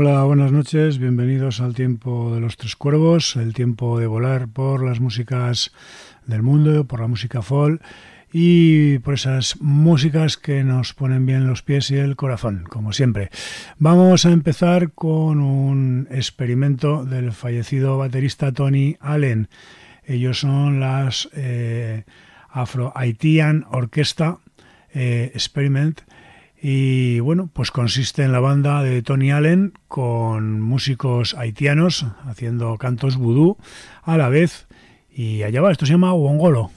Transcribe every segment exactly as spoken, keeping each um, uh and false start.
Hola, buenas noches, bienvenidos al tiempo de los tres cuervos, el tiempo de volar por las músicas del mundo, por la música folk y por esas músicas que nos ponen bien los pies y el corazón, como siempre. Vamos a empezar con un experimento del fallecido baterista Tony Allen. Ellos son las eh, Afro-Haitian Orchestra eh, Experiment. Y bueno, pues consiste en la banda de Tony Allen con músicos haitianos haciendo cantos vudú a la vez. Y allá va, esto se llama Wongolo.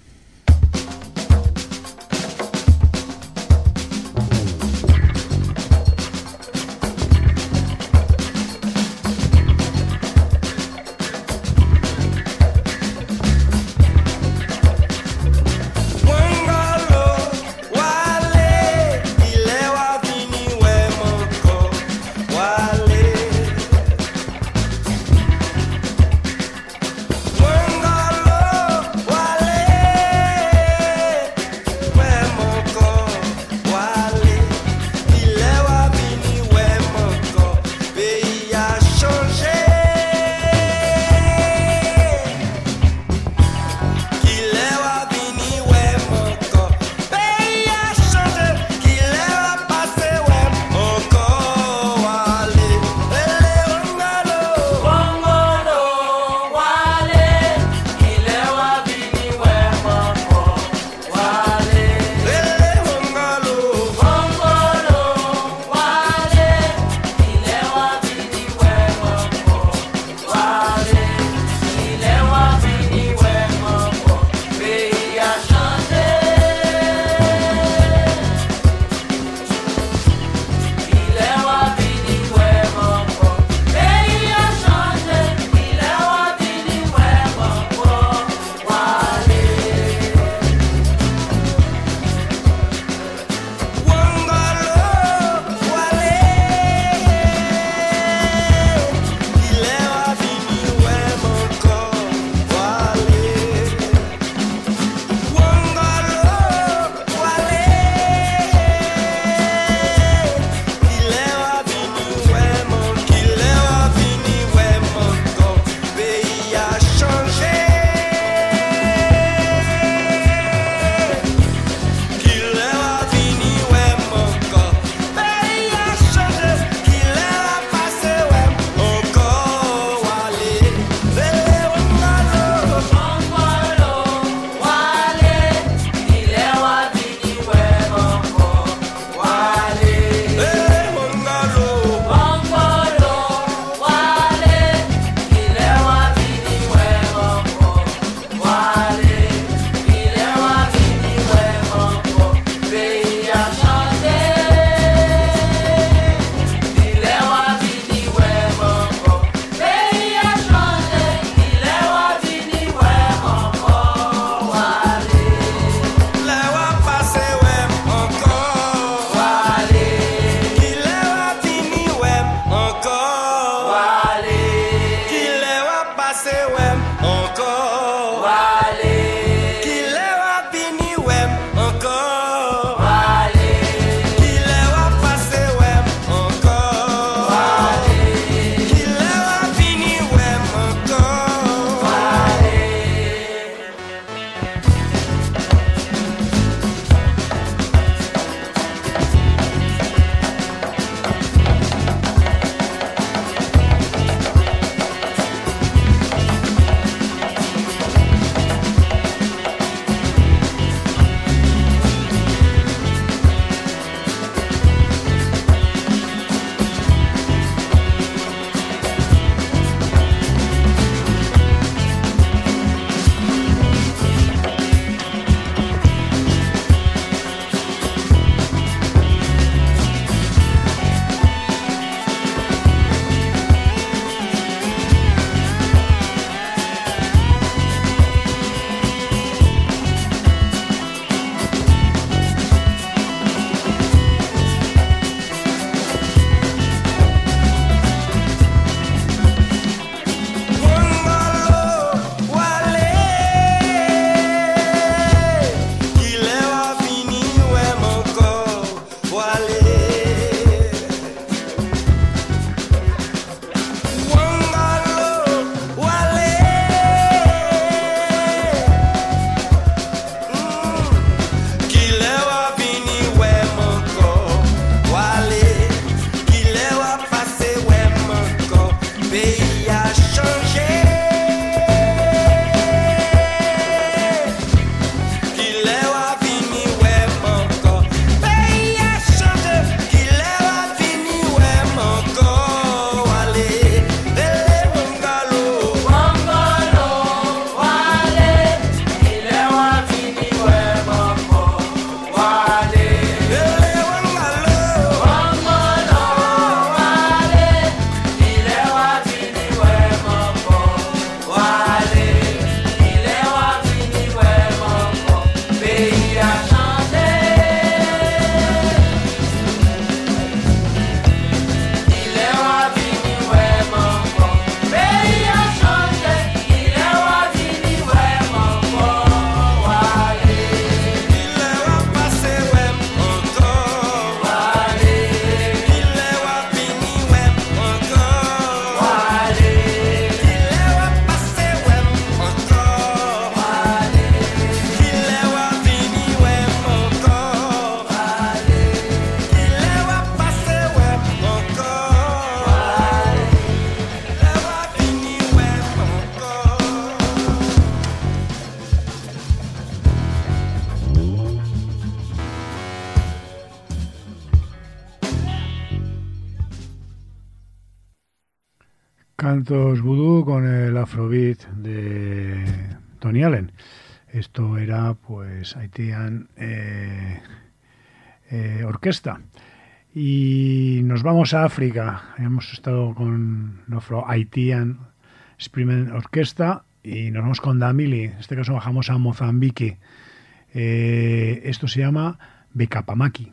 cantos vudú con el afrobeat de Tony Allen. Esto era pues Haitian eh, eh, Orquesta. Y nos vamos a África. Hemos estado con la Afro-Haitian Experiment Orquesta y nos vamos con Damili. En este caso bajamos a Mozambique. Eh, esto se llama Bekapamaki.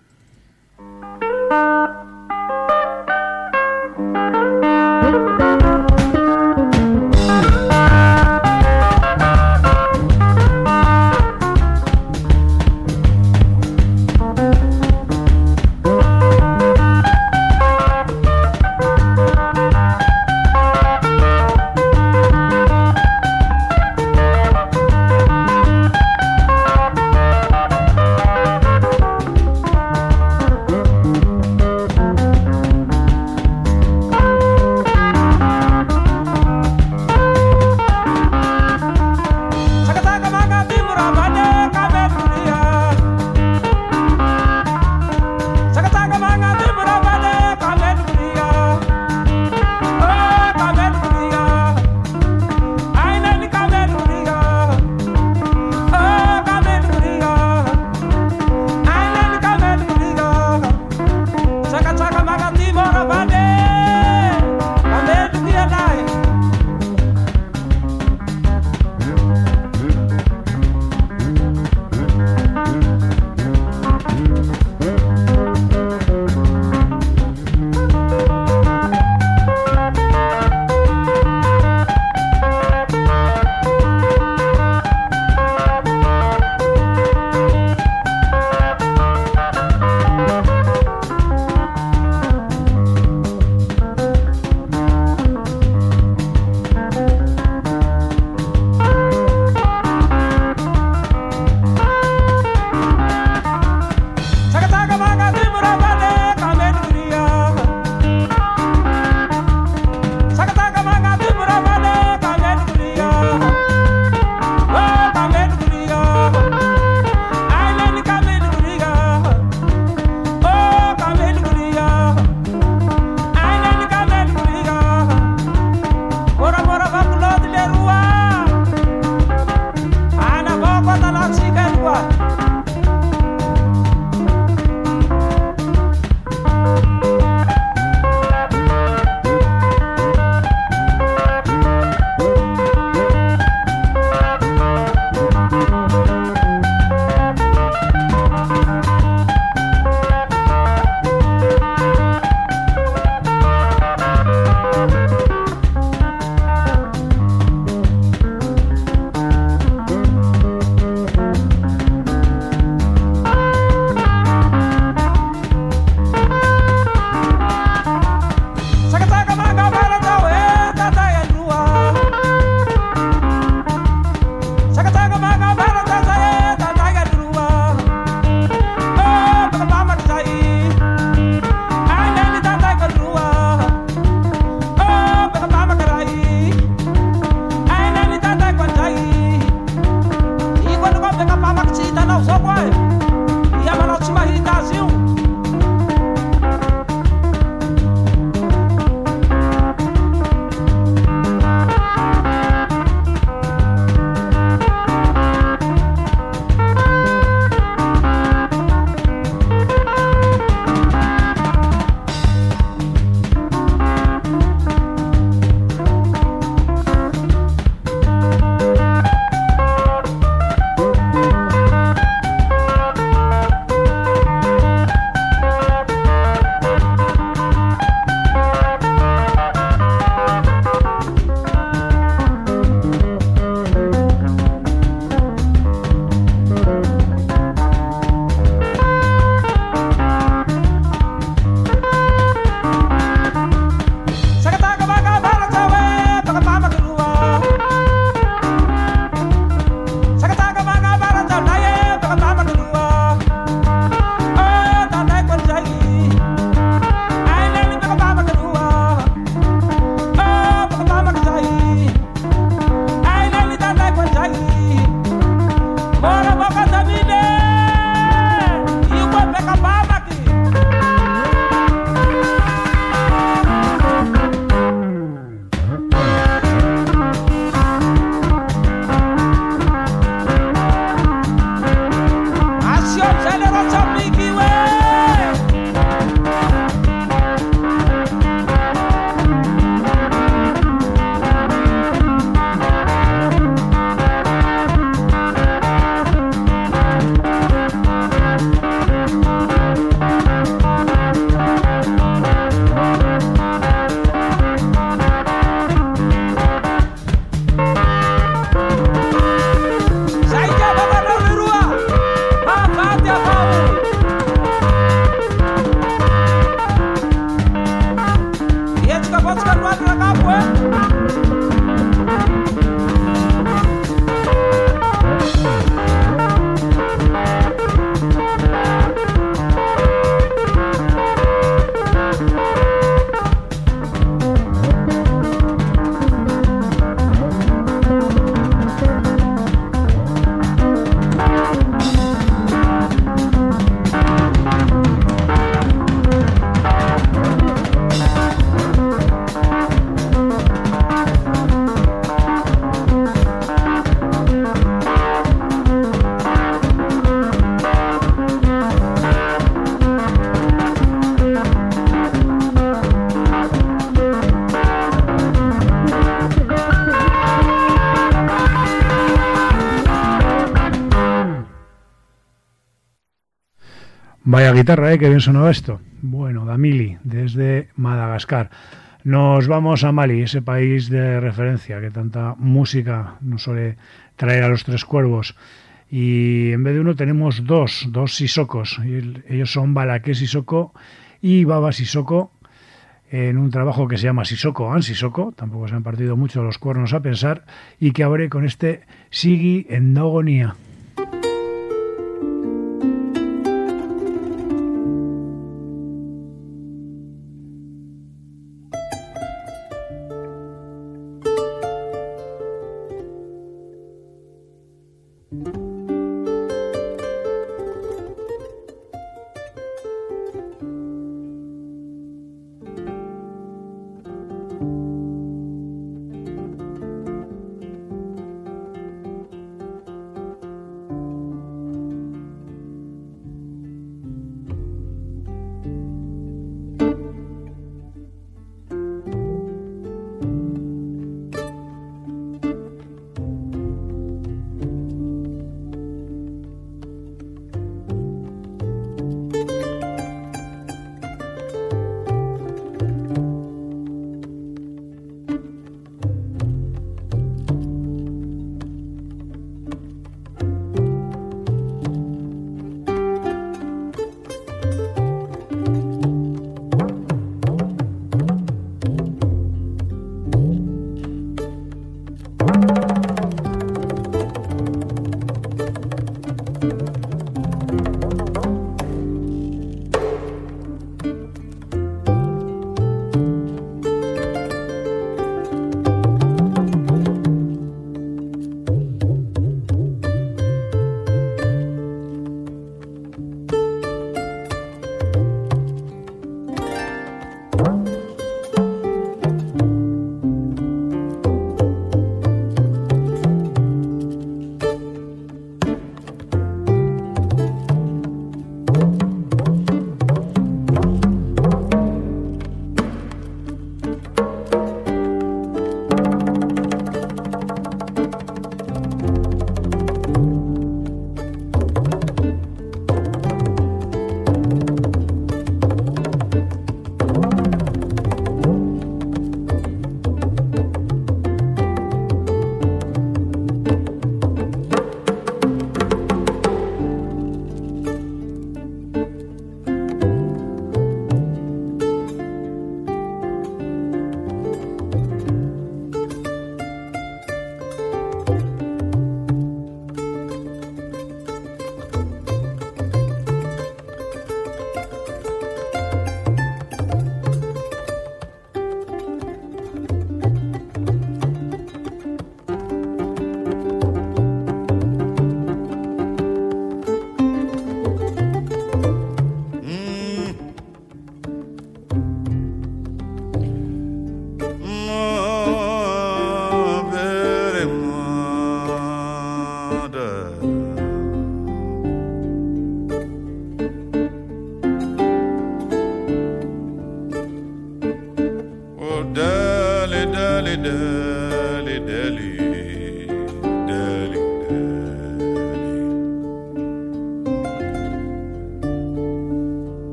Vaya guitarra, ¿eh? Qué bien sonaba esto. Bueno, Damili, desde Madagascar. Nos vamos a Mali, ese país de referencia que tanta música nos suele traer a los Tres Cuervos. Y en vez de uno tenemos dos, dos Sissokos. Ellos son Balaké Sissoko y Baba Sissoko, en un trabajo que se llama Sissoko and Sissoko, tampoco se han partido mucho los cuernos a pensar, y que abre con este Sigi Endogonia.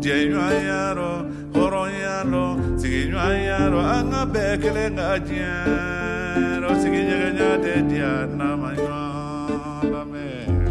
Jenyayaro, Horoyano, Siginyayaro, Anga Bekele Gadiero, Siginya de Diana, Mayana me.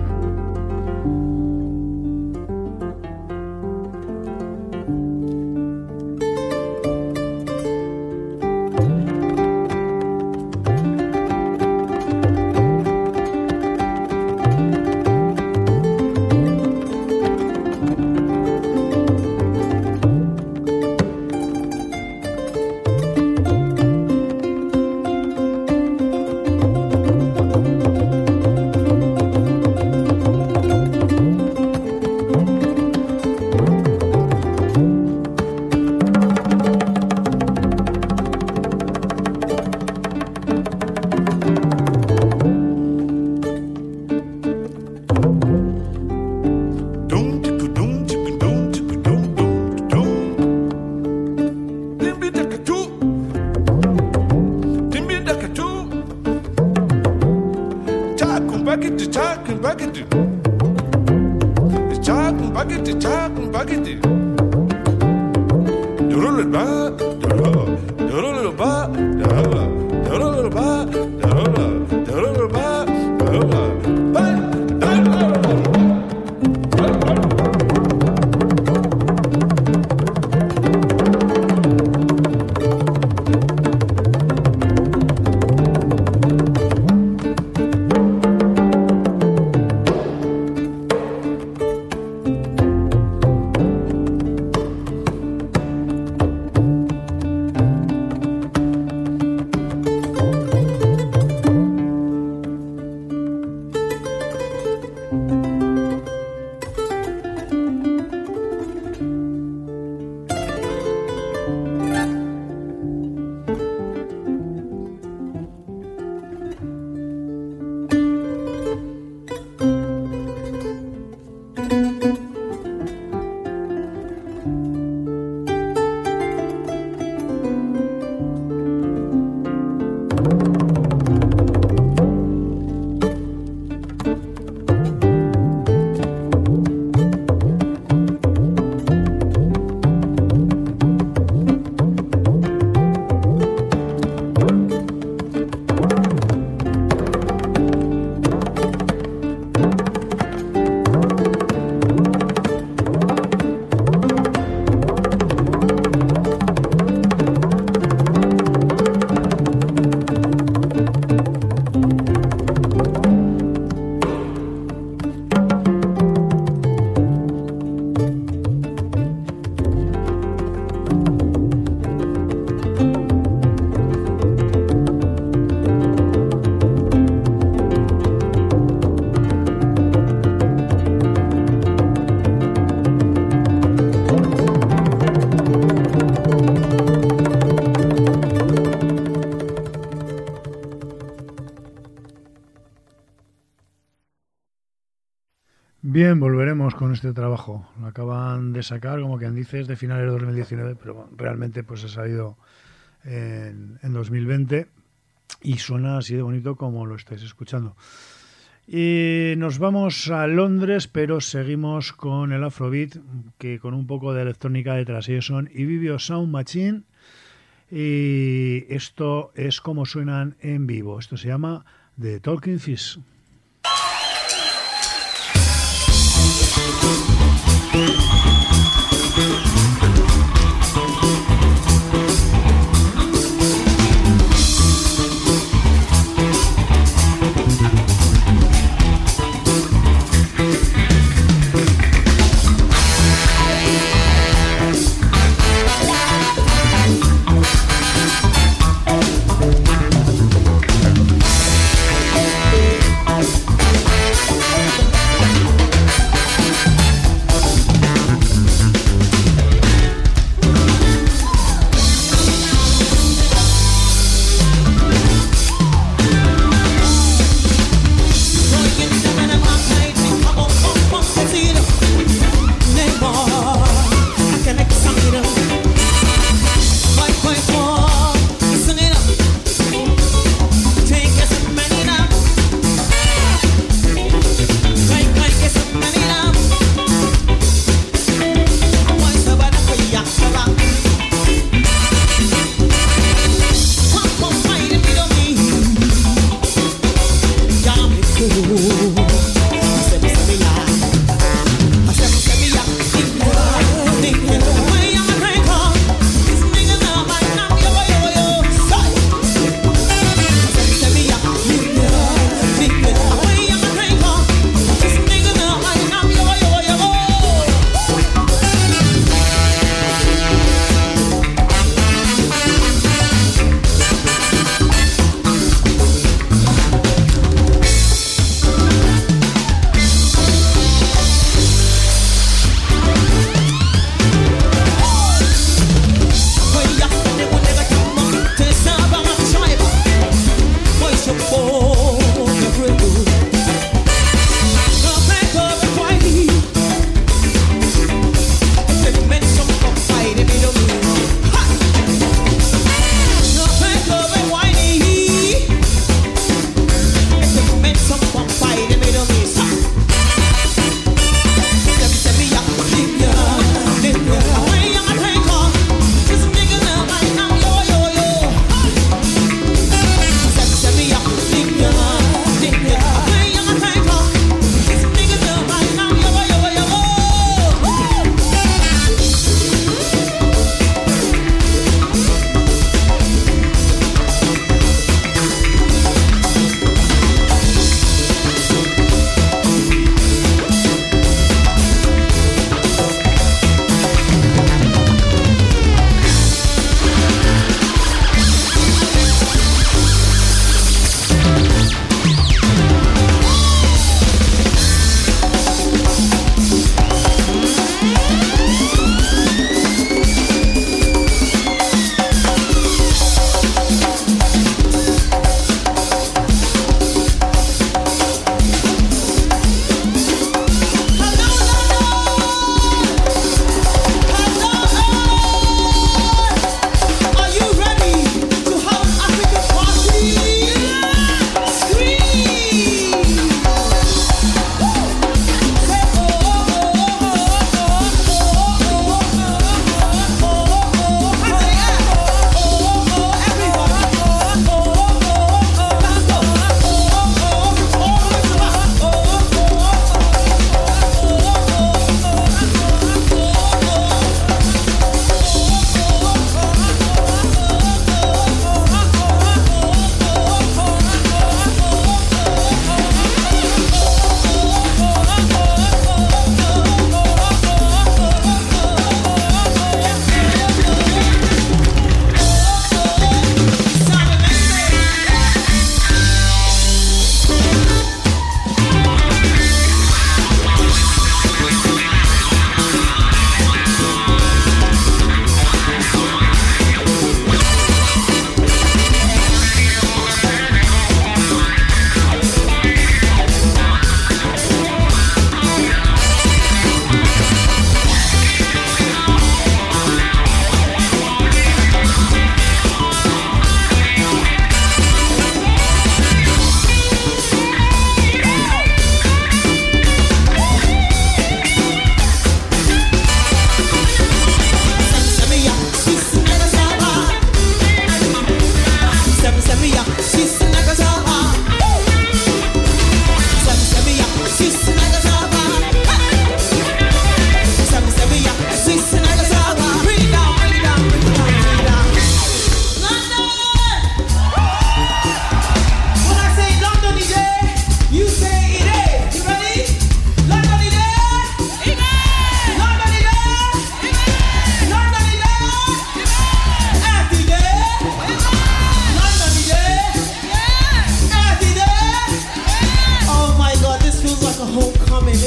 Bien, volveremos con este trabajo. Lo acaban de sacar, como quien dice, es de finales de dos mil diecinueve, pero realmente pues ha salido en, en dos mil veinte y suena así de bonito como lo estáis escuchando. Y nos vamos a Londres, pero seguimos con el Afrobeat, que con un poco de electrónica detrás. Ellos son Ibibio Sound Machine y esto es como suenan en vivo. Esto se llama The Talking Fish. We'll be right back.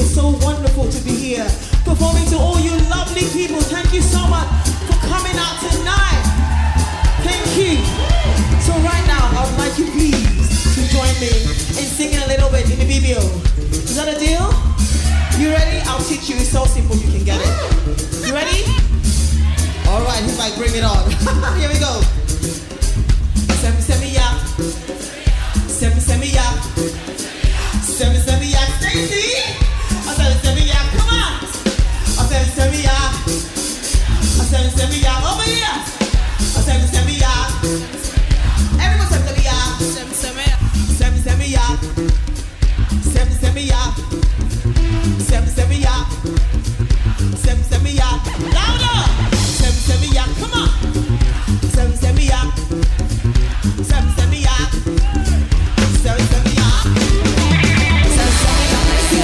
It's so wonderful to be here. Performing to all you lovely people. Thank you so much for coming out tonight. Thank you. So right now, I would like you please to join me in singing a little bit in the video. Is that a deal? You ready? I'll teach you. It's so simple, you can get it. You ready? All right, he's like, bring it on. Here we go. Semi, semi, ya. Semi, semi, ya. Semi, semi, ya. Stacy. I said, semi, ya. Come on. I said, semi, ya. I said, semi, ya. Over here. I said, semi, ya. Everyone said, semi, ya. Semi, semi, ya. Semi, semi, ya. Semi, semi, ya. Semi, semi, ya. Semi, semi, ya. Louder. Semi, semi, ya. Come on. Semi, semi, ya. Semi, semi, ya. Semi, semi, ya. Semi, semi, ya.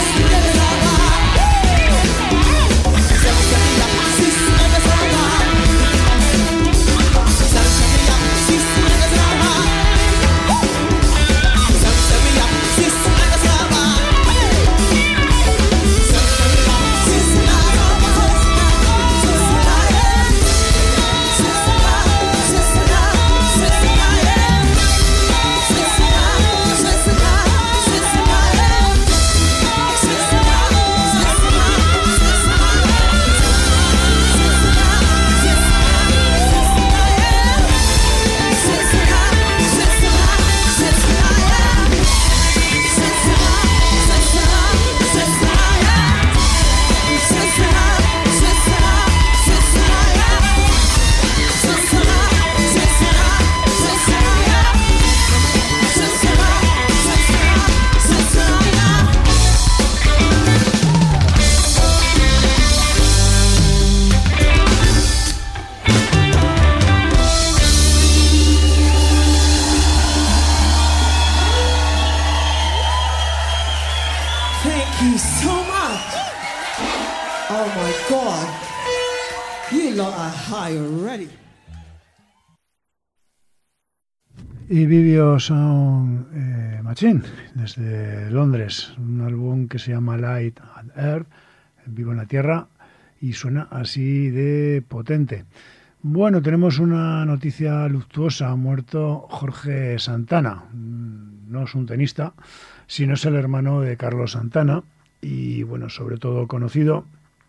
Y Video Sound eh, Machine, desde Londres, un álbum que se llama Light and Earth, Vivo en la Tierra, y suena así de potente. Bueno, tenemos una noticia luctuosa. Ha muerto Jorge Santana. No es un tenista, sino es el hermano de Carlos Santana, y bueno, sobre todo conocido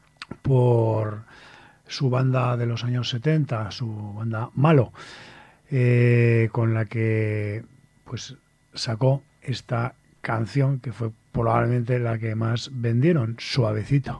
por su banda de los años setenta, su banda Malo, eh, con la que pues sacó esta canción que fue probablemente la que más vendieron, Suavecito.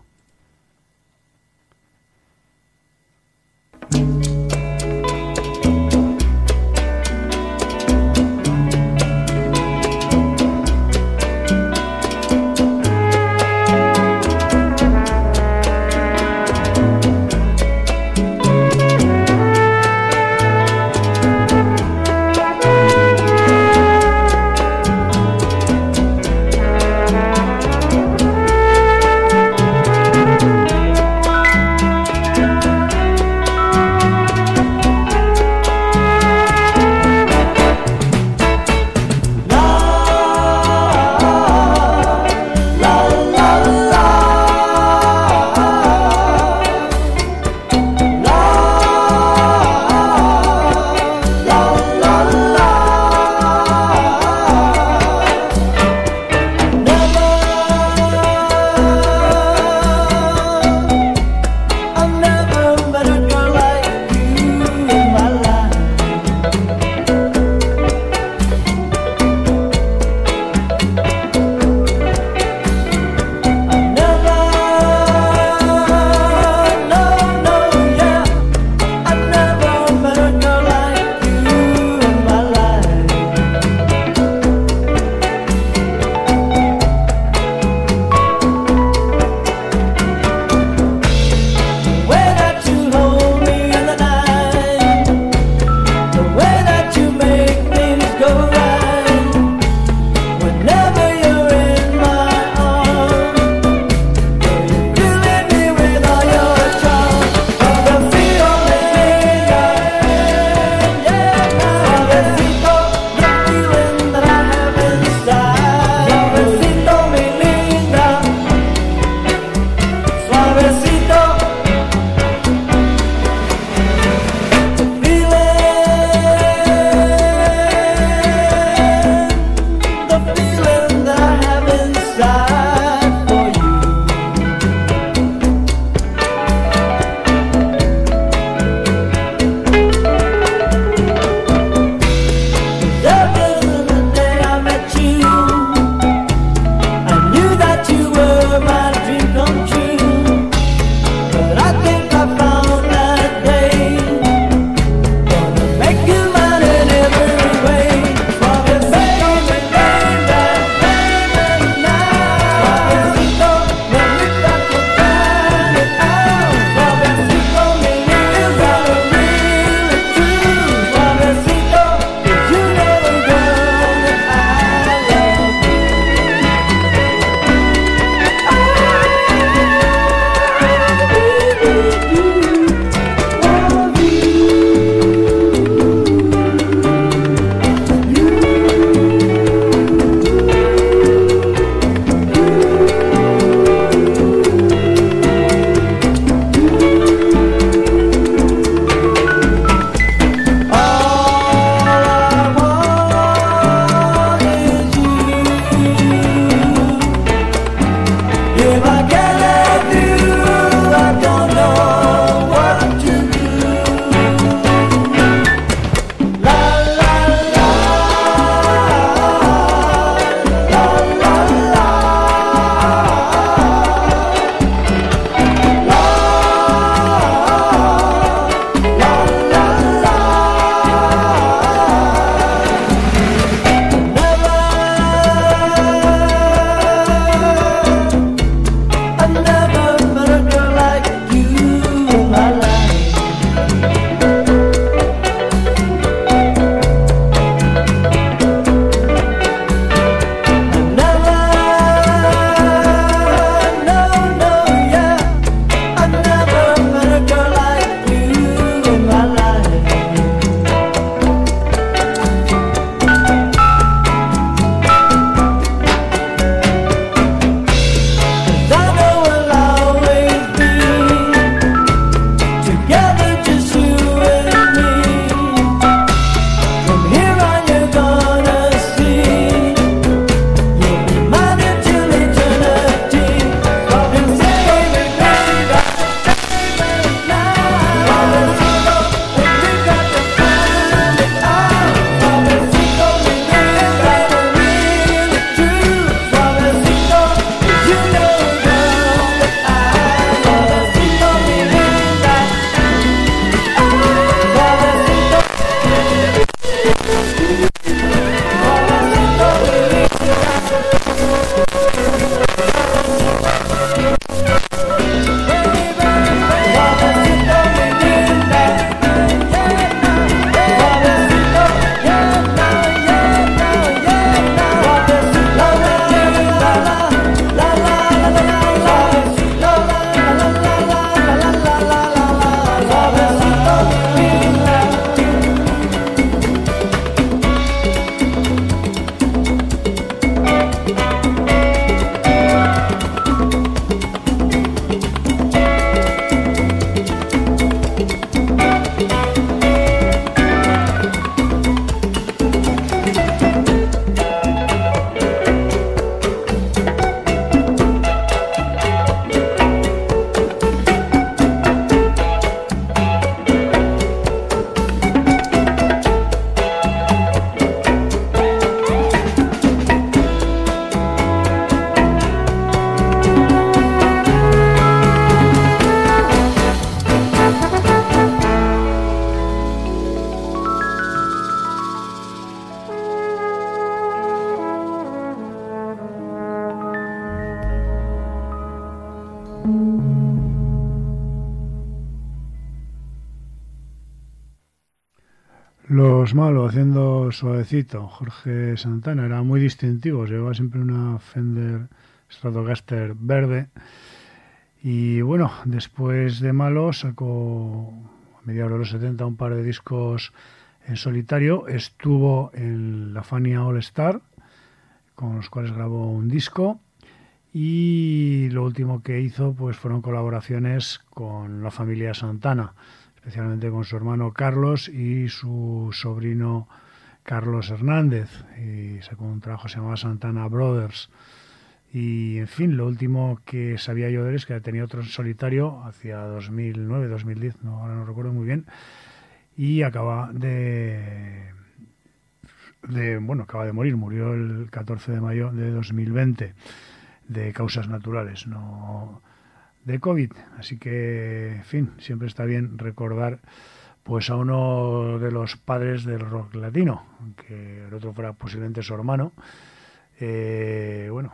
Los Malos haciendo suavecito. Jorge Santana era muy distintivo, llevaba siempre una Fender Stratocaster verde. Y bueno, después de Malos sacó a mediados de los setenta un par de discos en solitario. Estuvo en la Fania All Star, con los cuales grabó un disco. Y lo último que hizo pues fueron colaboraciones con la familia Santana, especialmente con su hermano Carlos y su sobrino Carlos Hernández. Y sacó un trabajo que se llamaba Santana Brothers. Y en fin, lo último que sabía yo de él es que tenía otro en solitario hacia dos mil nueve, dos mil diez, no, ahora no recuerdo muy bien. Y acaba de, de, bueno, acaba de morir, murió el catorce de mayo de dos mil veinte. De causas naturales, no de COVID. Así que, en fin, siempre está bien recordar pues a uno de los padres del rock latino, aunque el otro fuera posiblemente su hermano. Eh, bueno,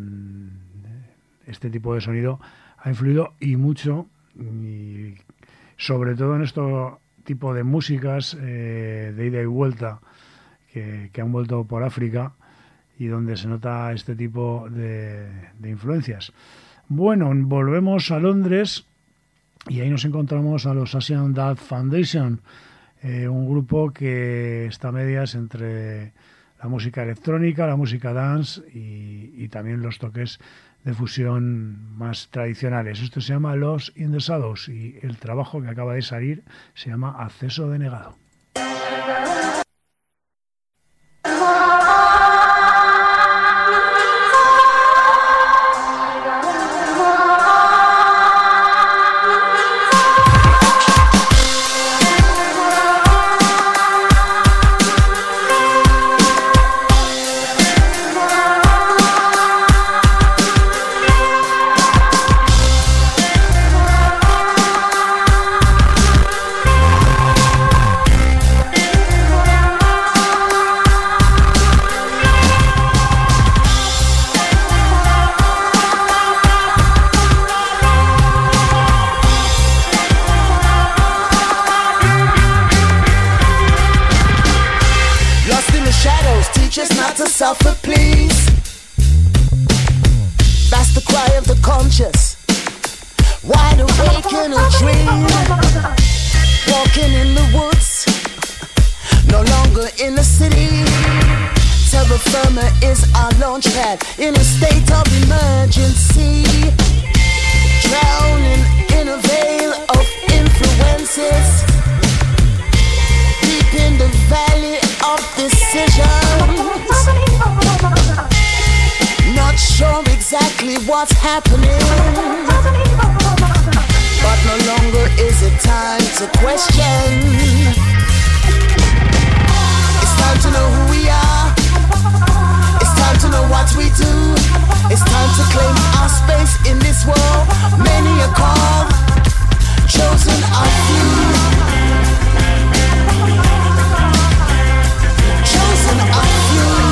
este tipo de sonido ha influido y mucho, y sobre todo en este tipo de músicas eh, de ida y vuelta que, que han vuelto por África, y donde se nota este tipo de, de influencias. Bueno, volvemos a Londres y ahí nos encontramos a los Asian Dub Foundation, eh, un grupo que está a medias entre la música electrónica, la música dance y, y también los toques de fusión más tradicionales. Esto se llama Lost in the Shadows y el trabajo que acaba de salir se llama Acceso denegado. Suffer, please. That's the cry of the conscious, wide awake in a dream, walking in the woods, no longer in the city. Terra firma is our launch pad in a state of emergency, drowning in a veil of influences, deep in the valley of decisions. Not sure exactly what's happening, but no longer is it time to question. It's time to know who we are. It's time to know what we do. It's time to claim our space in this world. Many are called, chosen are few. Chosen are few.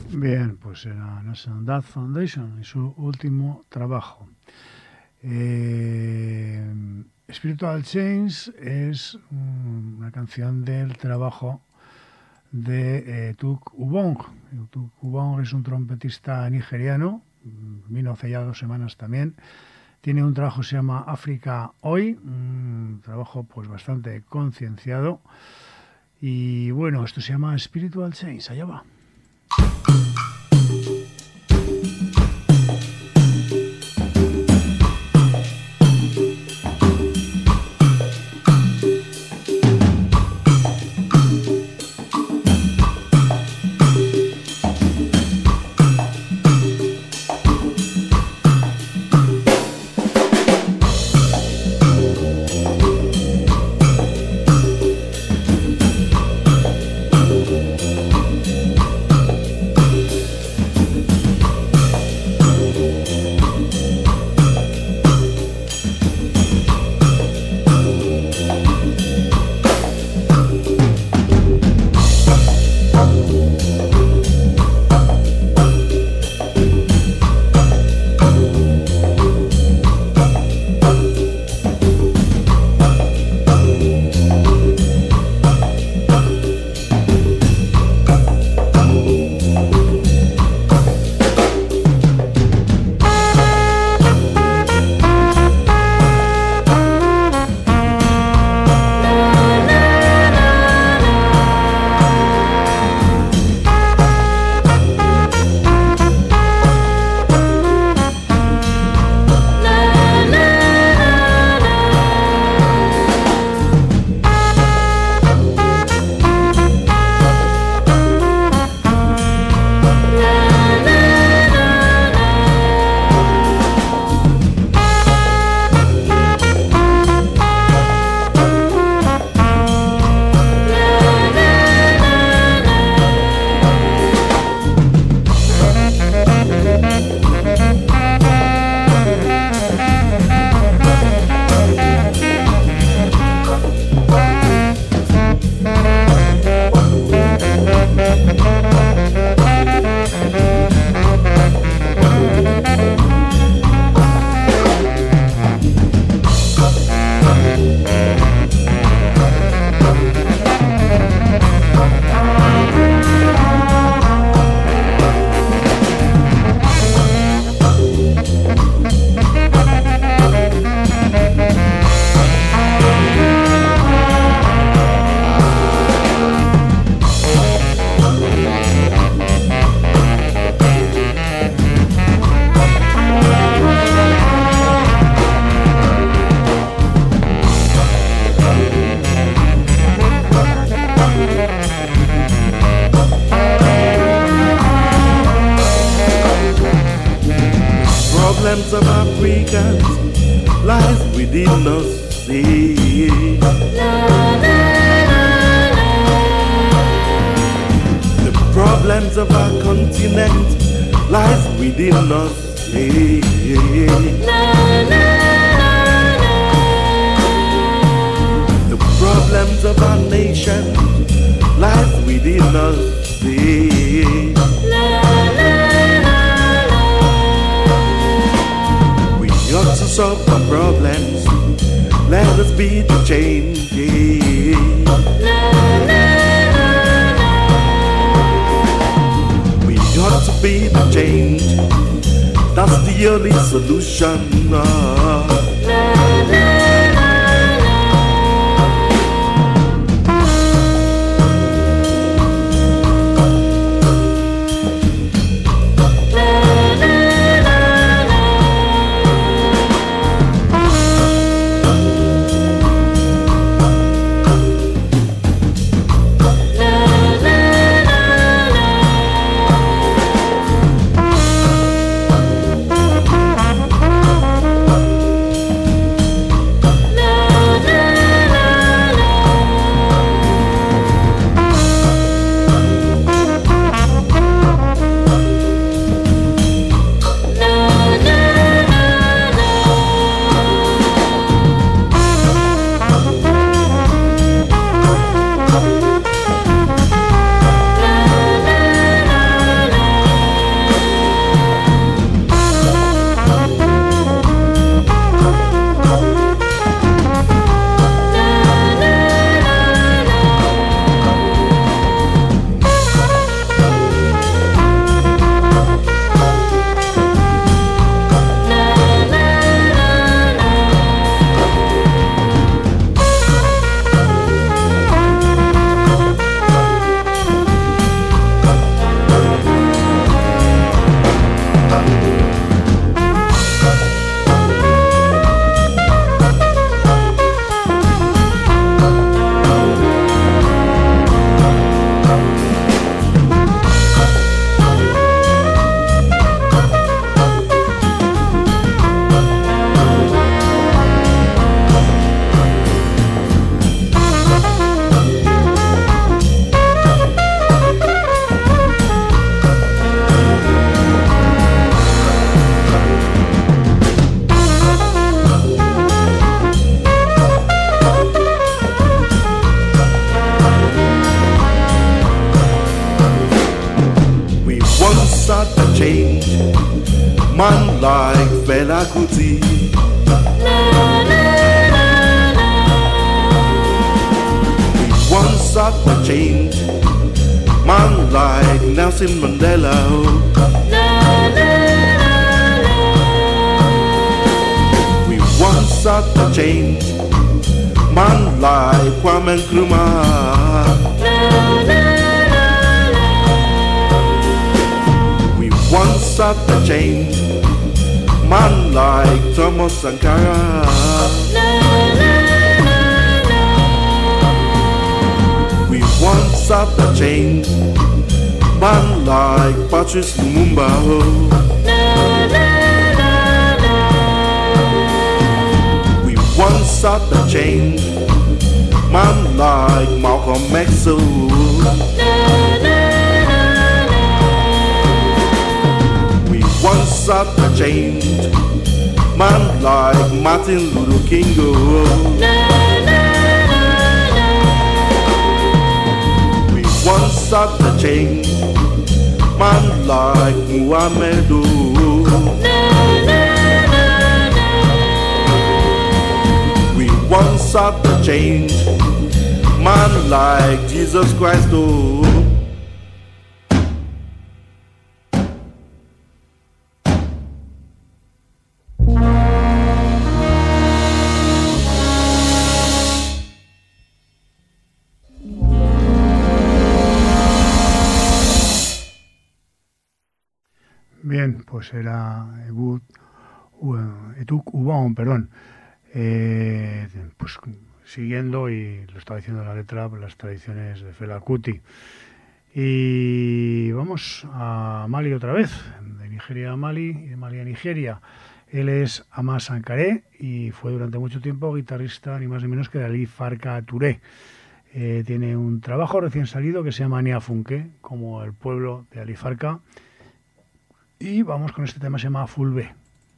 Bien, pues era National Death Foundation y su último trabajo. Eh, Spiritual Change es una canción del trabajo de eh, Tuk Ubong. Tuk Ubong es un trompetista nigeriano, vino hace ya dos semanas también. Tiene un trabajo que se llama África Hoy, un trabajo pues bastante concienciado. Y bueno, esto se llama Spiritual Change, allá va. Problems of Africans lies within us. See. The problems of our continent lies within us. See. The problems of our nation lies within us. See. We ought to solve our problems. Let us be the change. We ought to be the change. That's the only solution. Oh. start to change. Man like Fela Kuti. We want start to change. Man like Nelson Mandela. We want start to change. Man like Kwame Nkrumah. We want start to change. Man like Thomas Sankara. We want start to change. Man like Patrice Lumumba. We want start to change. Man like Malcolm X. We want start to change. Man like Martin Luther King. We want start to change. Man like Muhammad. We want start to change. Man like Jesus Christ. Oh. Bien, pues era Etuk Etuk Ubon, perdón. Eh, pues siguiendo, y lo estaba diciendo en la letra, las tradiciones de Fela Kuti. Y vamos a Mali otra vez, de Nigeria a Mali y de Mali a Nigeria. Él es Ama Sankare y fue durante mucho tiempo guitarrista ni más ni menos que de Ali Farka Touré. Eh, tiene un trabajo recién salido que se llama Niafunke, como el pueblo de Ali Farka. Y vamos con este tema, se llama Fulbe.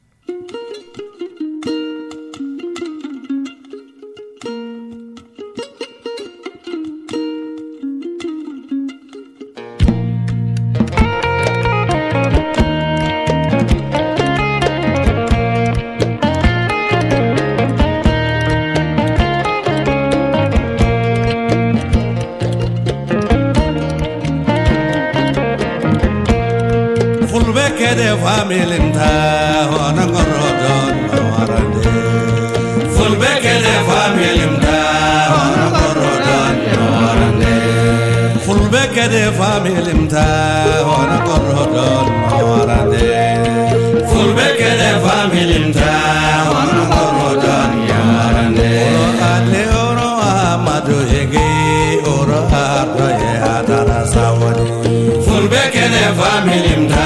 Familinta ona gorodon warande fulbeke de familinta ona gorodon warande fulbeke de familinta ona gorodon warande fulbeke de familinta ona gorodon warande ale oro amadu yege oro ardo ye adara sawani fulbeke de familinta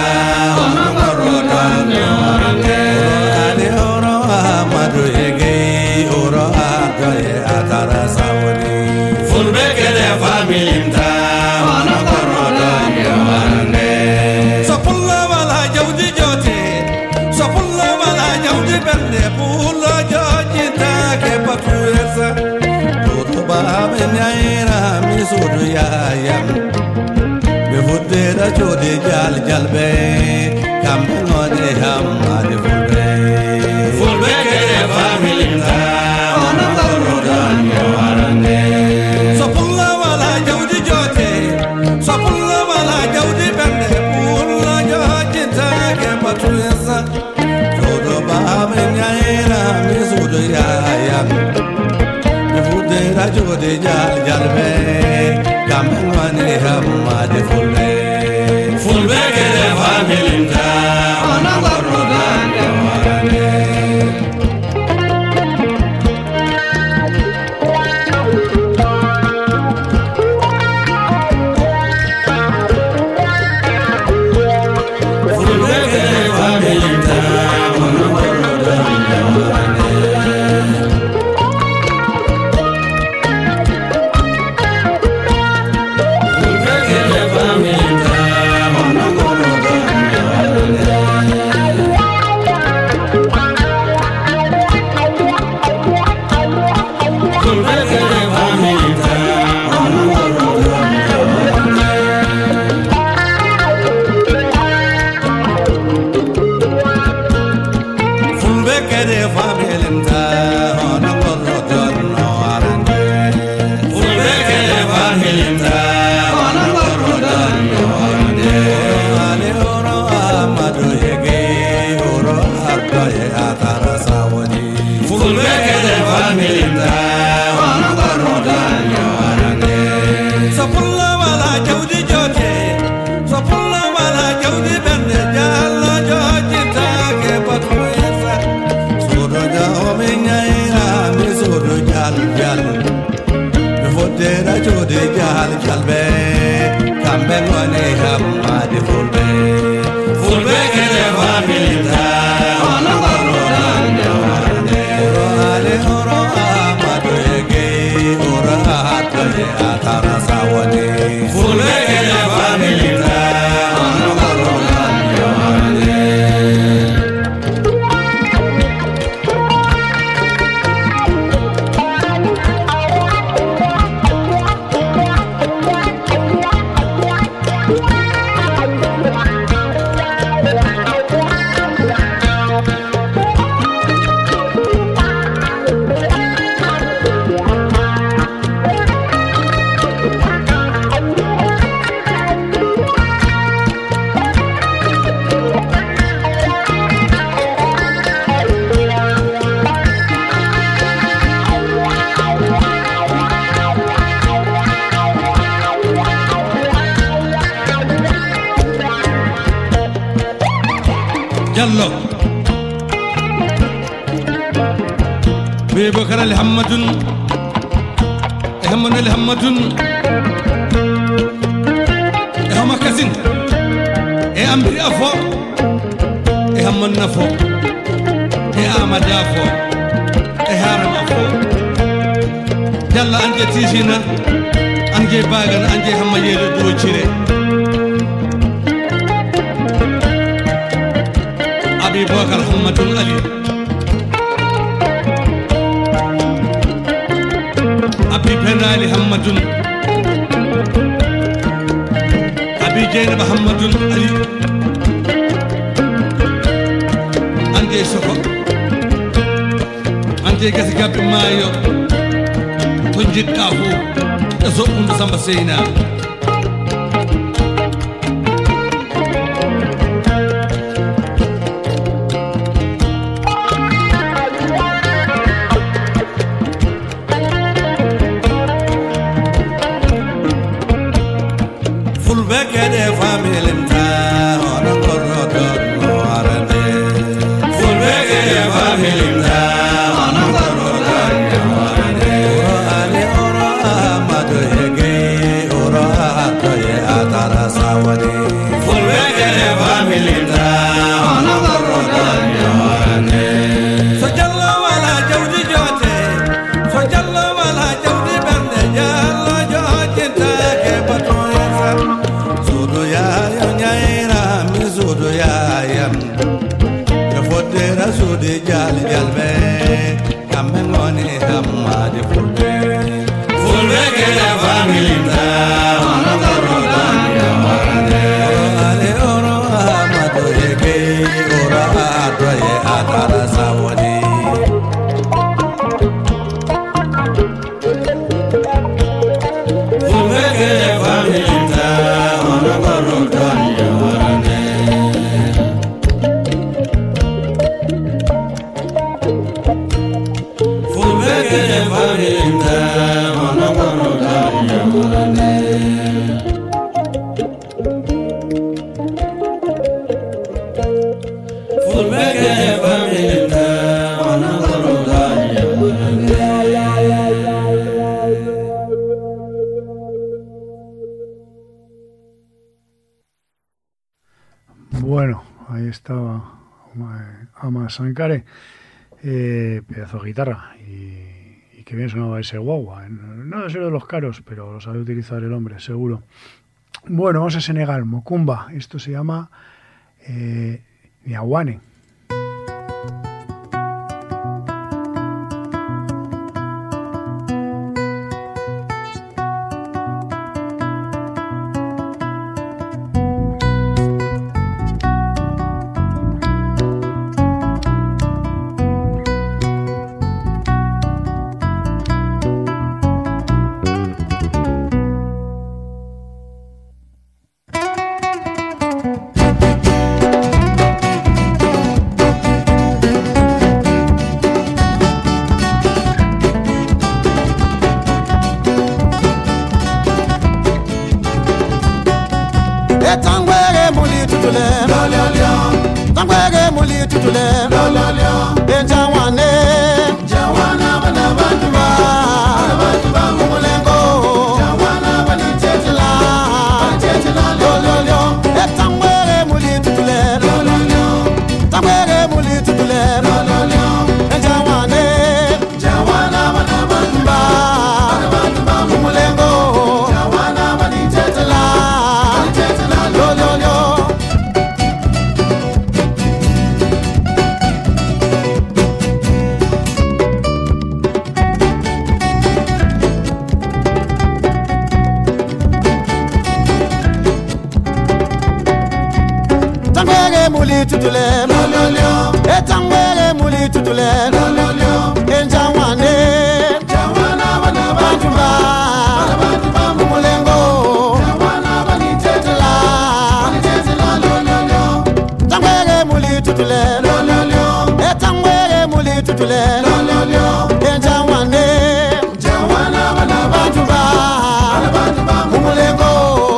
Jodi jal jalbe kambe ngode ham ade fulbe fulbe kede family ta ona gorodan yawarane sopulla wala jawdi jote sopulla wala jawdi bende pulla jojita ke patulesa jodo babe nyaira misudo yayam me fude ra jodi jal jalbe kambe ngode ham ade fulbe fulbeke de familinta ona gorodan yawarane fulbeke de familinta ona gorodan yawarane fulbeke de familinta kambe ngone hamma de fulbe fulbe kele family ta ono goro dande warne ale oro amado yege ora hatole atara sawani fulbe kele family ta ono goro dande warne يلا بكر الحمدن همنا الحمدن هم كزين اي امري افو اي همنا فو اي امد افو اي هارم افو يلا انجي تيجينا انجي باغن انجي هم يلو دوجيري أبي بكر محمد علي أبي بنالي محمد أبي جينب محمد علي أنجي سوكو أنجي كسكاب مايو تنجد كافو تسوكم بسامبسينا Sankare, eh, pedazo de guitarra y, y que bien sonaba ese guagua. No debe ser de los caros, pero lo sabe utilizar el hombre, seguro. Bueno, vamos a Senegal, Mokumba. Esto se llama eh, Niawane. Jawana, Etangwele muli tutule, etangwele muli tutule, enjawane, bantumba, umulengo, etangwele muli tutule, etangwele muli tutule, enjawane, bantumba, umulengo.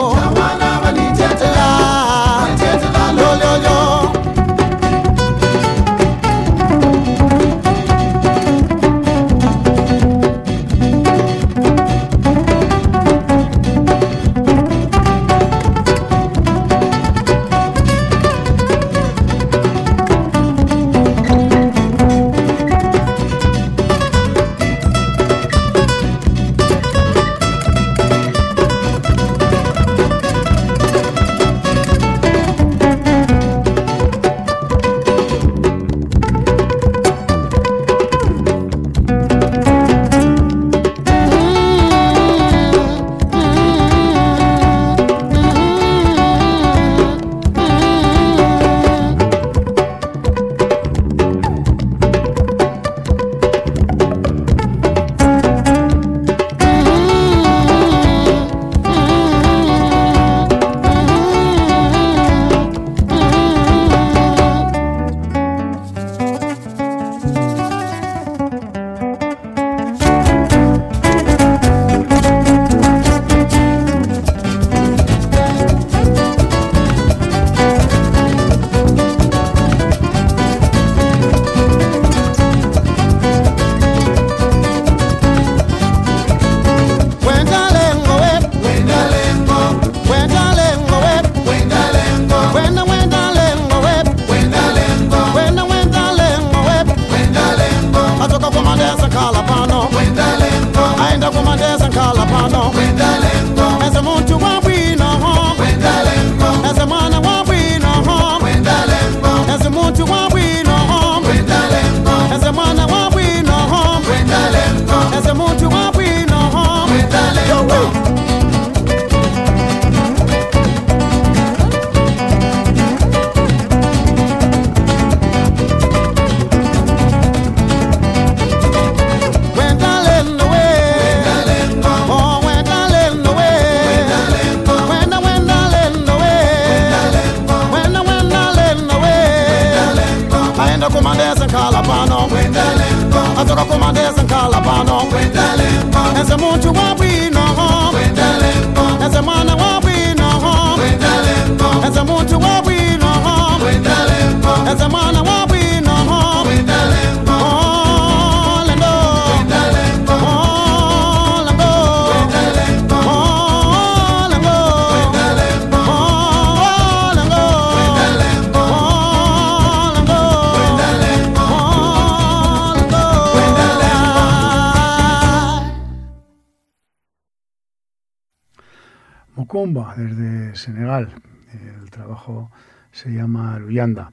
Mokomba, desde Senegal. El trabajo se llama Luyanda.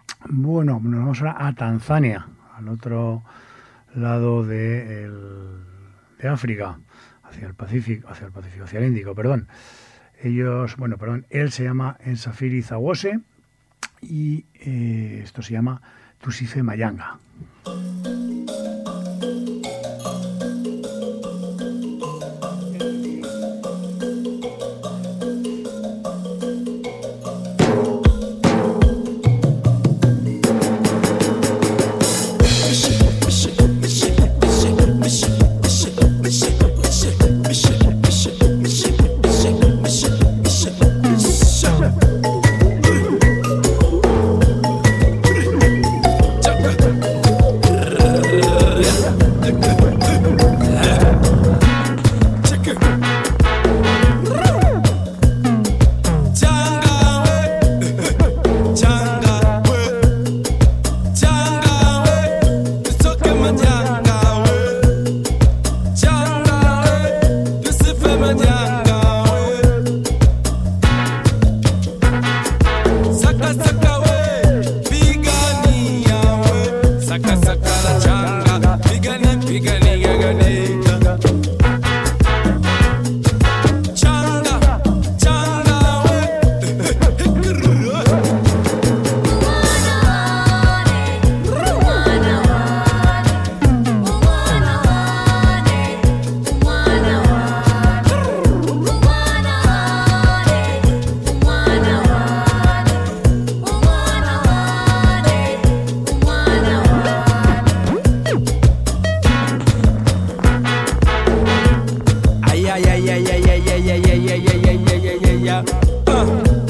Bueno, nos vamos ahora a Tanzania, al otro lado de, el, de África, hacia el Pacífico, hacia el Pacífico, hacia el Índico, perdón. Ellos, bueno, perdón, él se llama Ensafiri Zawose y eh, esto se llama Tusife Mayanga. Chaka.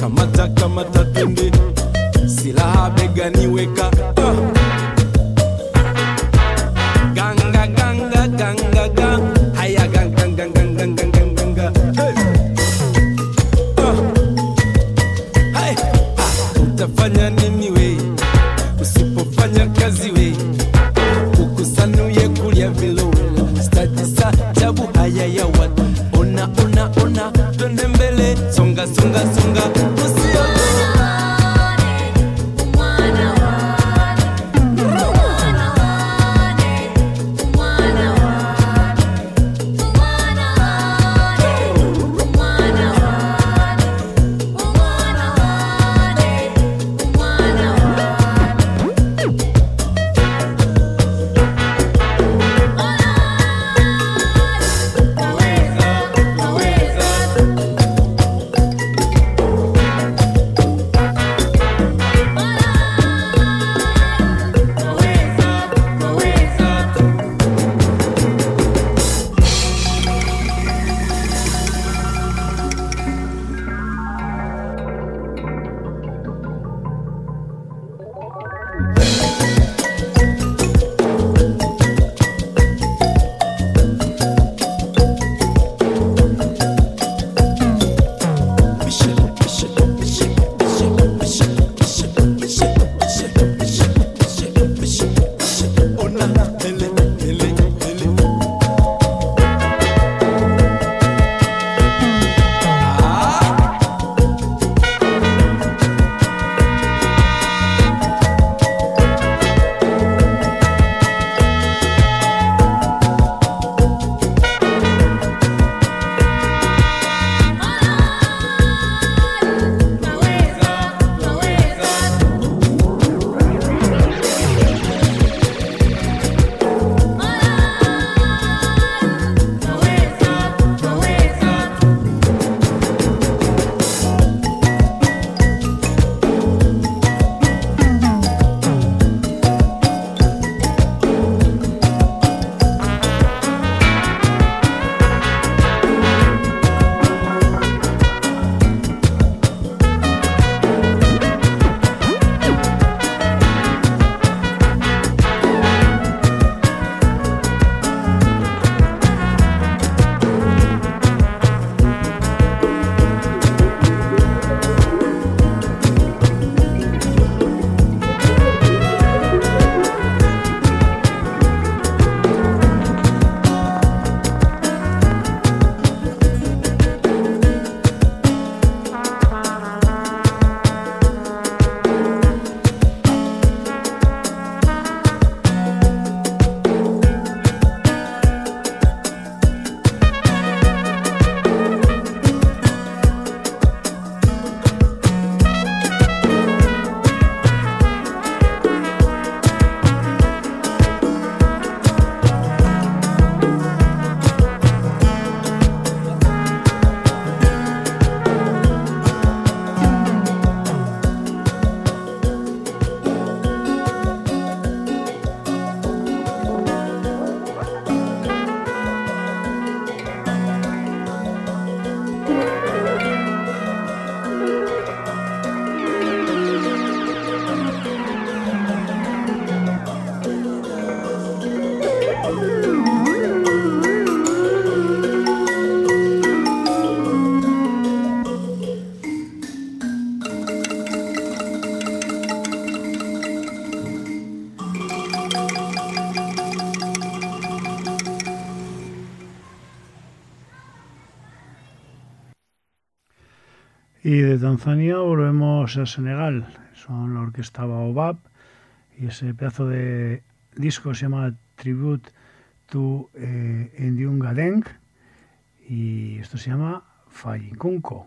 kamata kamata twende, silaha begani weka uh. Ganga ganga ganga ganga, haya ganga ganga ganga ganga ganga, hey. uh. Hey. Ah. Utafanya nini we usipofanya kazi we, ukusanuye kulia vilo stadisa jabu haya ya watu, ona ona ona twende mbele, songa songa songa usiogope. Y de Tanzania volvemos a Senegal. Son la orquesta Baobab y ese pedazo de disco se llama Tribute to eh, Ndiunga Deng y esto se llama Fayikunko.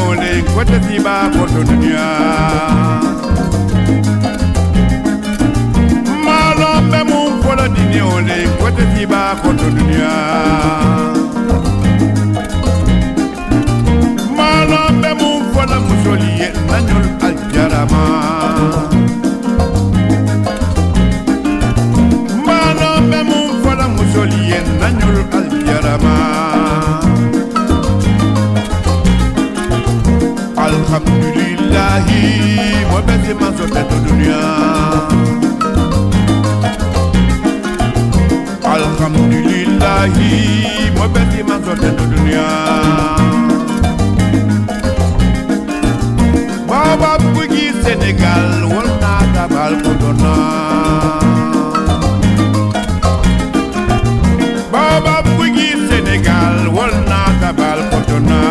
ole kwete tiba koto dunia malombe mun fola dini ole kwete tiba koto dunia malombe mun fola musoli nanyol aljarama malombe mun fola musoli nanyol aljarama alhamdulillahi mo beti man so teto dunia alhamdulillahi mo beti man so teto dunia baba bugi Senegal wona tabal kodona baba bugi Senegal wona tabal kodona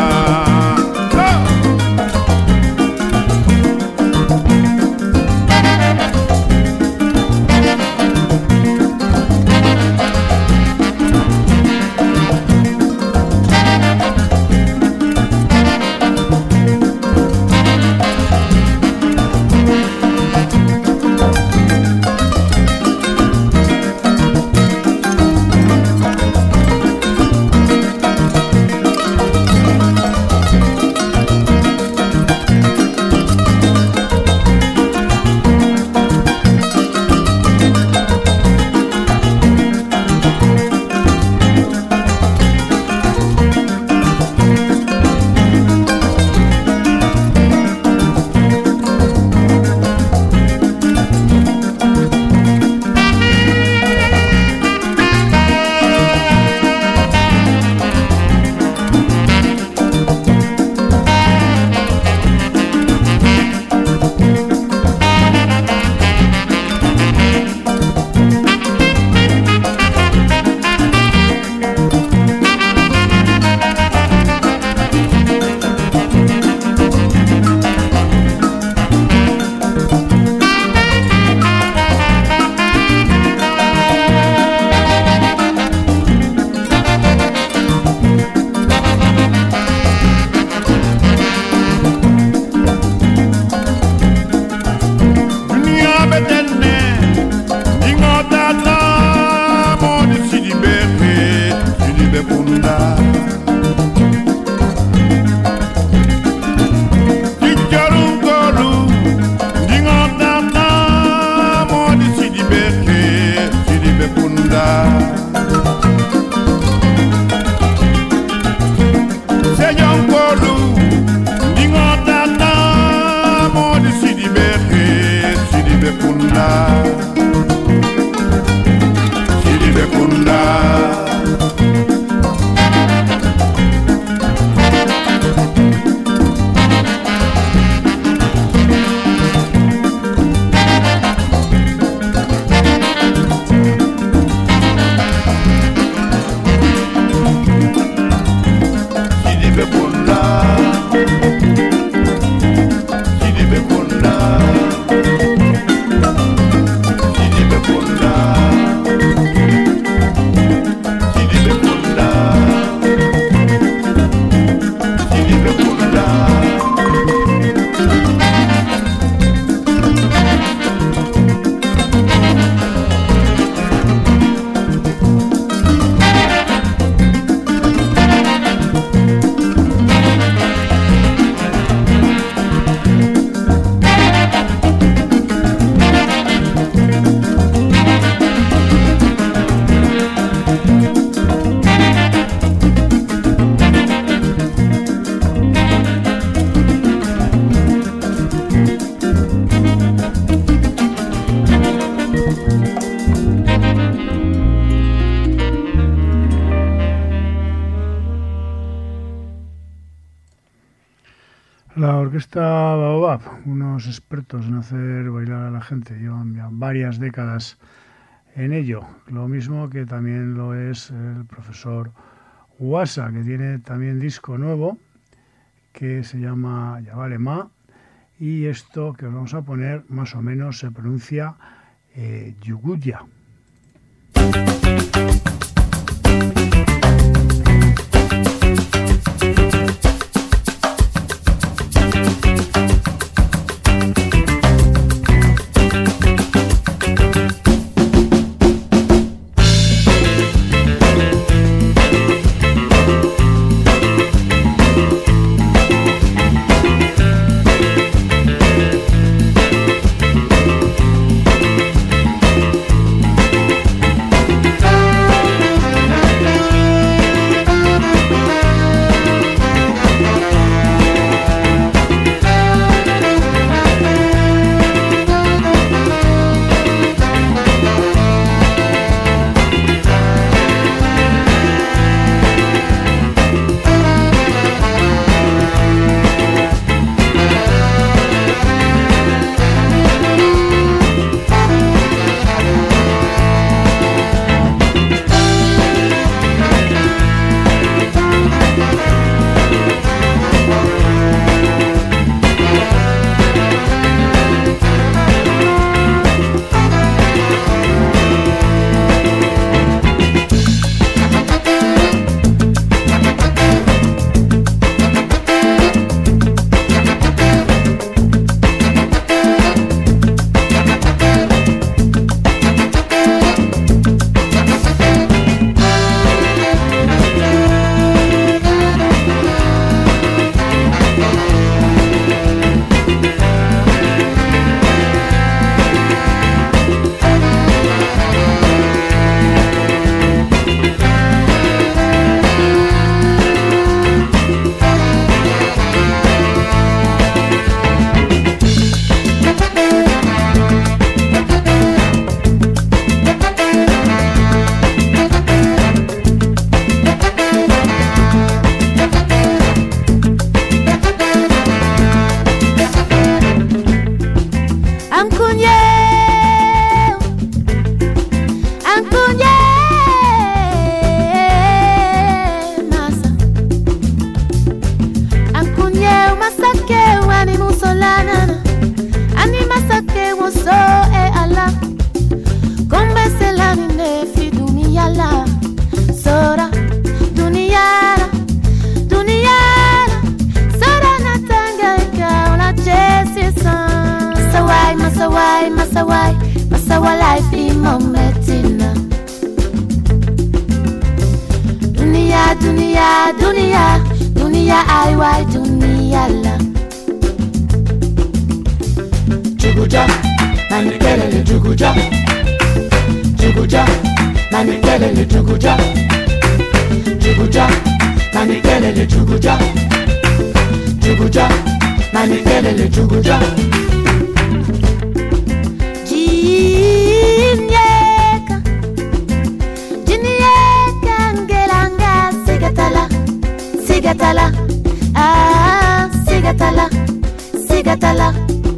La orquesta Baobab, unos expertos en hacer bailar a la gente, llevan ya varias décadas en ello, lo mismo que también lo es el profesor Wassa, que tiene también disco nuevo que se llama Ya Vale Ma, y esto que os vamos a poner más o menos se pronuncia eh, Yuguya. masawai, masawa life imometina. Dunia, dunia, dunia, dunia aiwai dunia la. Juguja, manikelele juguja. Juguja, manikelele juguja. Juguja, manikelele juguja. Juguja, manikelele juguja. Jinyeka, jinyeka ngelanga sigatala, sigatala, ah sigatala, sigatala.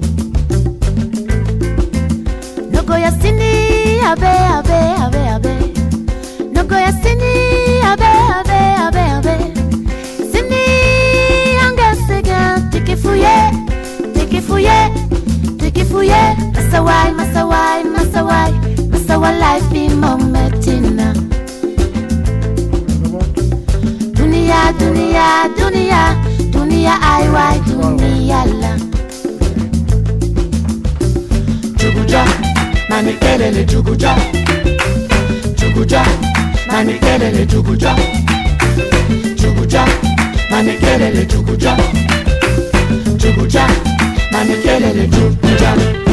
Nogoya sini abe abe abe abe. Nogoya sini abe abe abe abe. Sini angasega tikifuye, tikifuye, tikifuye. Masawai, masawai, masawai, masawa life imometina. Dunia, dunia, dunia, dunia aiwai dunia la. Juguja, manikelele juguja. Juguja, manikelele juguja. Juguja, manikelele juguja. Juguja, manikelele juguja.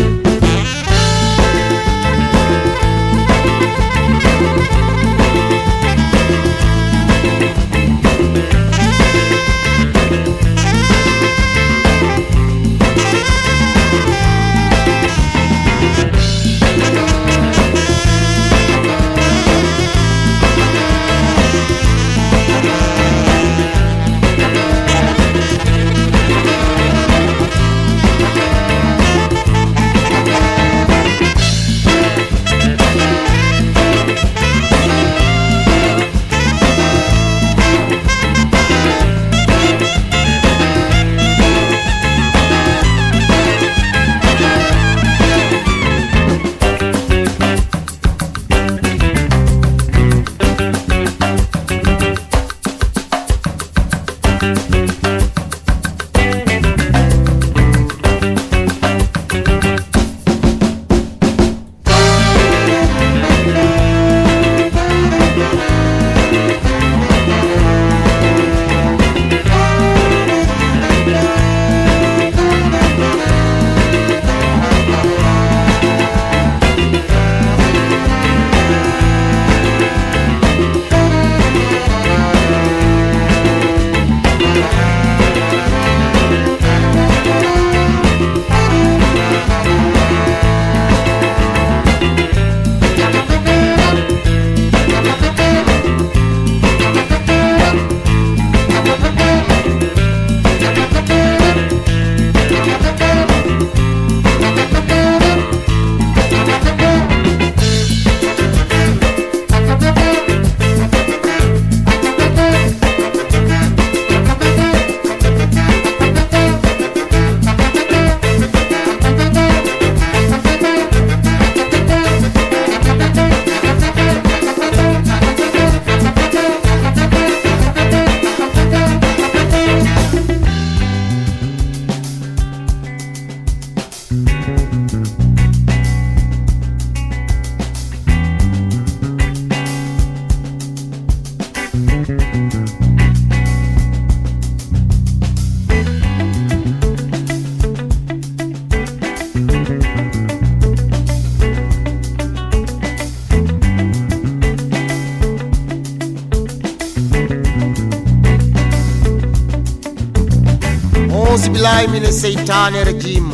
billahi min seytaane rajim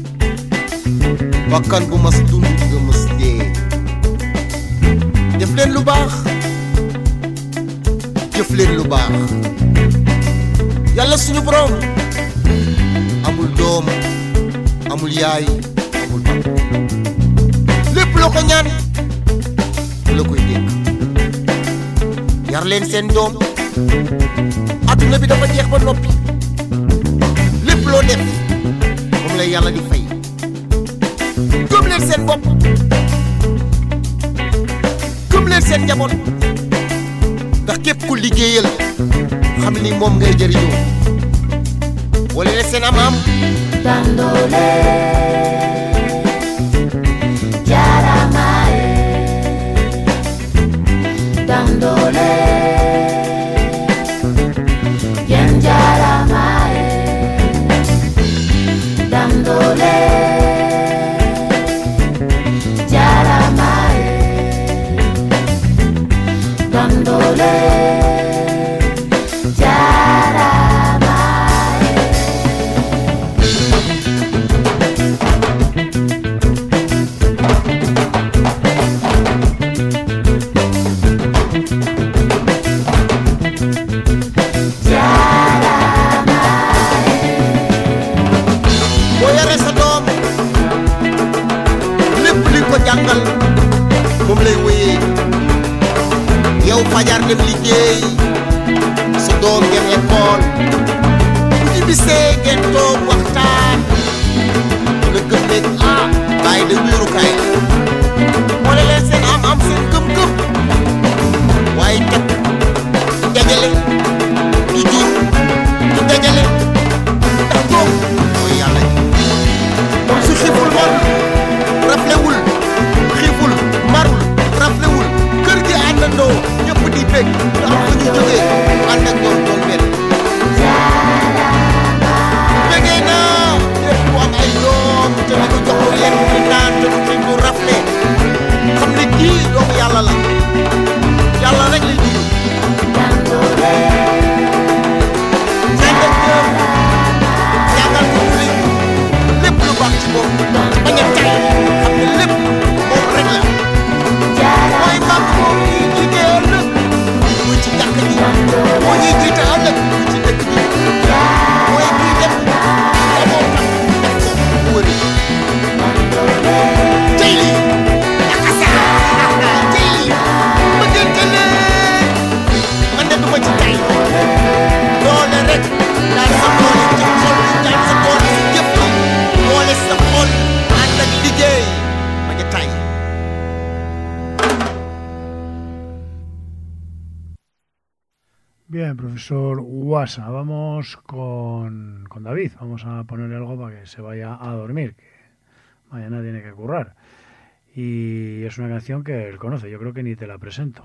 bakkan bu mas dund nga mas dee def leen lu baax jëf leen lu baax yàlla suñu borom amul doom amul yaay amul papa lépp loo ko ñaan la koy dégg yar leen seen doom aduna bi dafa jeex ba noppi lépp loo def moom la yàlla di fay gëm leen seen bopp gëm leen seen njaboot ndax képp ku liggéeyal xam ni moom ngay jëriñoo wala leen seen am am dándole dándole bien yaramae, dándole yaramae, dándole jàngal moom lay wéyee yow fajar dem liggéey sa doom dem école bu ñu bisee ngeen toog waxtaan la gëm leen ah bàyyi de wéeru kaay boole leen seen am am seen gëm-gëm waaye kat dajale du jur du dajale ndax doom mooy yàlla moom su xiiful man raflewul xiiful marul raflewul kër gi àndandoo ñëpp di bég te am fu ñu jógee ànd ak ñoom doon benn bégee naa ñëpp ku am ay doom te ñu ko jox lekk di naan te du du rafle xam ne kii doomu yàlla la yàlla rek lay dund ànd ak ñoom jàngal ko lu lépp lu baax ci moom bañ a tay xam ne lépp moom rek la mooy mag moom ñuy jiite ëllëg muy ci jàkk ji moo ñuy jiite ëllëg muy ci dëkk bi mooy kuy dem damoo tax def ko mu wëri tey lii akasa tey lii ma gëntale man de duma ci tay doole rek daal sa doole ci xol bi daal sa doole si jëf la doole sa xol ànd ak liggéey ma ngi tay. Bien, profesor Guasa, vamos con, con David. Vamos a ponerle algo para que se vaya a dormir, que mañana tiene que currar. Y es una canción que él conoce, yo creo que ni te la presento.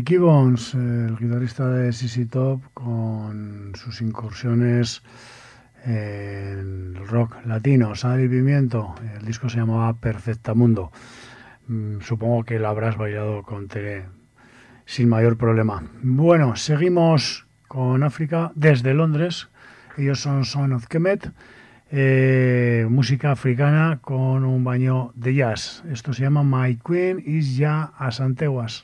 Gibbons, el guitarrista de Z Z Top, con sus incursiones en el rock latino, Sal y Pimiento. El disco se llamaba Perfectamundo. Supongo que lo habrás bailado con Tere sin mayor problema. Bueno, seguimos con África desde Londres. Ellos son Son of Kemet, eh, música africana con un baño de jazz. Esto se llama My Queen is Ya Asantewas.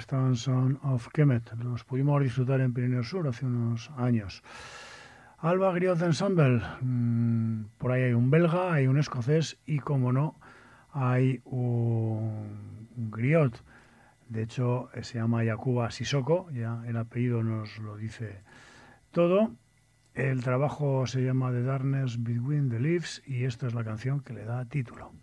Stone Son of Kemet. Los pudimos disfrutar en Pirineo Sur hace unos años. Alba Griot Ensemble, mmm, por ahí hay un belga, hay un escocés y, como no, hay un, un griot. De hecho, se llama Yakuba Sissoko, ya el apellido nos lo dice todo. El trabajo se llama The Darkness Between the Leaves y esta es la canción que le da título.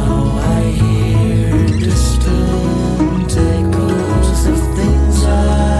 Things I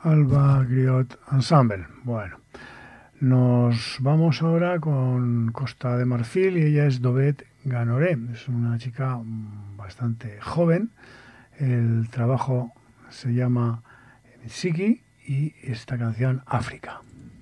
Alba Griot Ensemble. Bueno, nos vamos ahora con Costa de Marfil y ella es Dobet Ganoré. Es una chica bastante joven. El trabajo se llama Siki y esta canción África.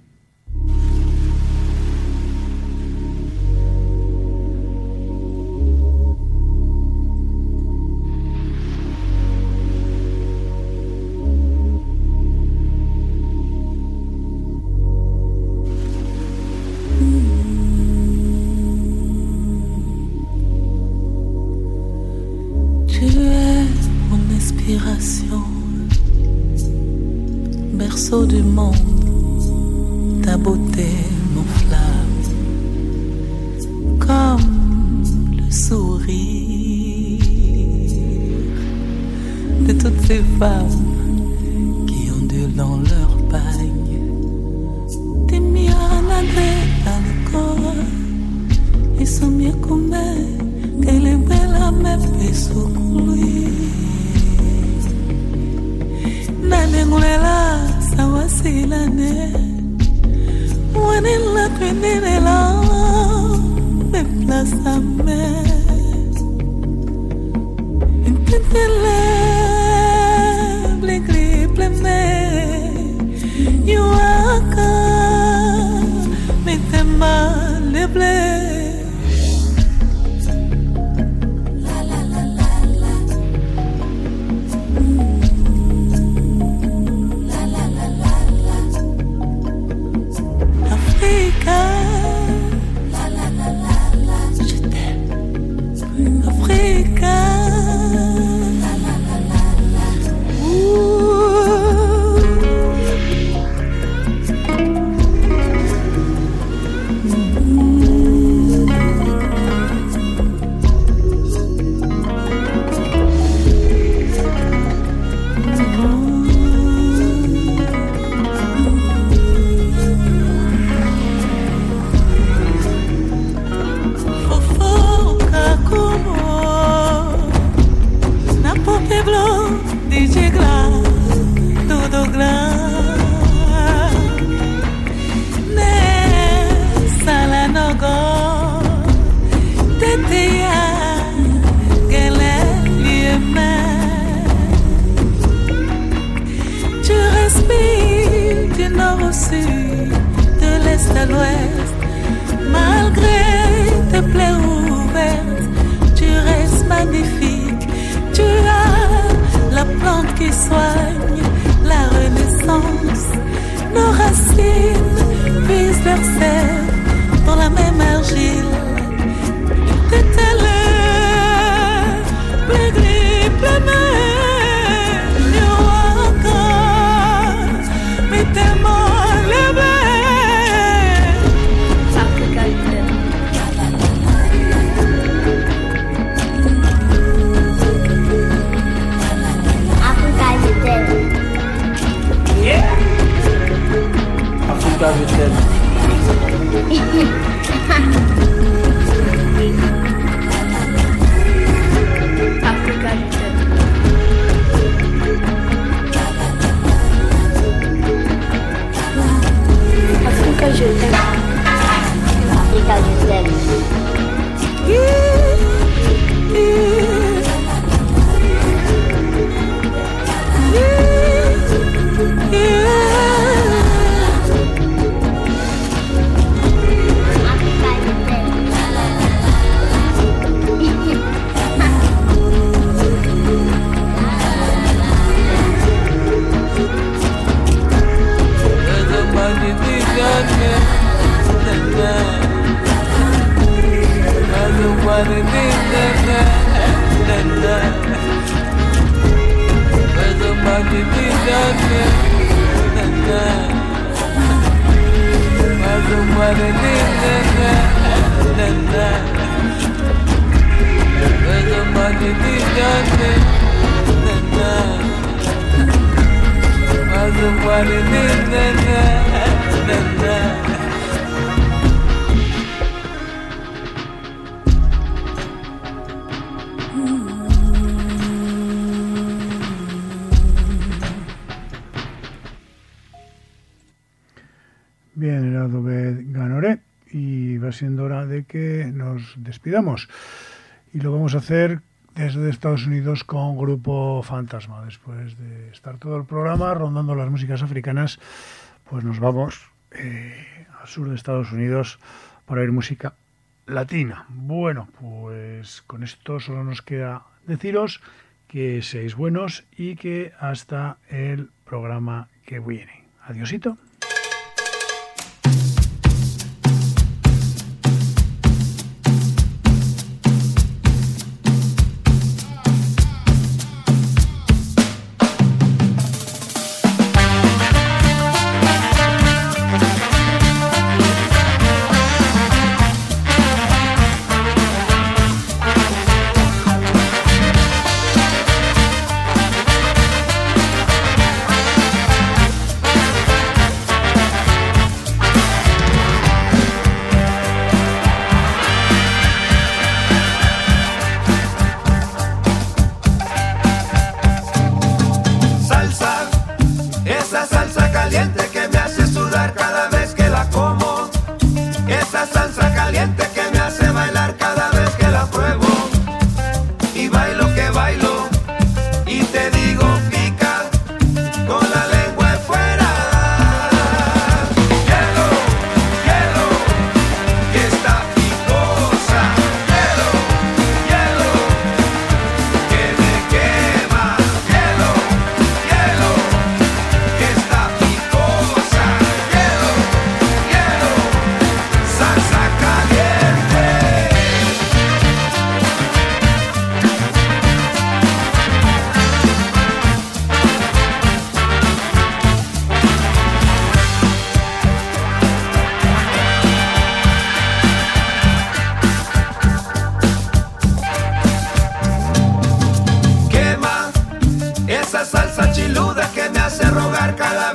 Berceau du monde, ta beauté m'enflamme comme le sourire de toutes ces femmes qui ondulent dans leur pagne. T'es mis à nager dans le corps et sont mieux comme qu'elle est belle à me faire sourire. Nane ngulela sawasilane wanela kwenela me plaza me intentele blegri pleme yuaka me tema le ble. siendo hora de que nos despidamos. Y lo vamos a hacer desde Estados Unidos con Grupo Fantasma. Después de estar todo el programa rondando las músicas africanas, pues nos vamos eh, al sur de Estados Unidos para oír música latina. Bueno, pues con esto solo nos queda deciros que seáis buenos y que hasta el programa que viene. Adiósito. Salsa chiluda que me hace rogar cada vez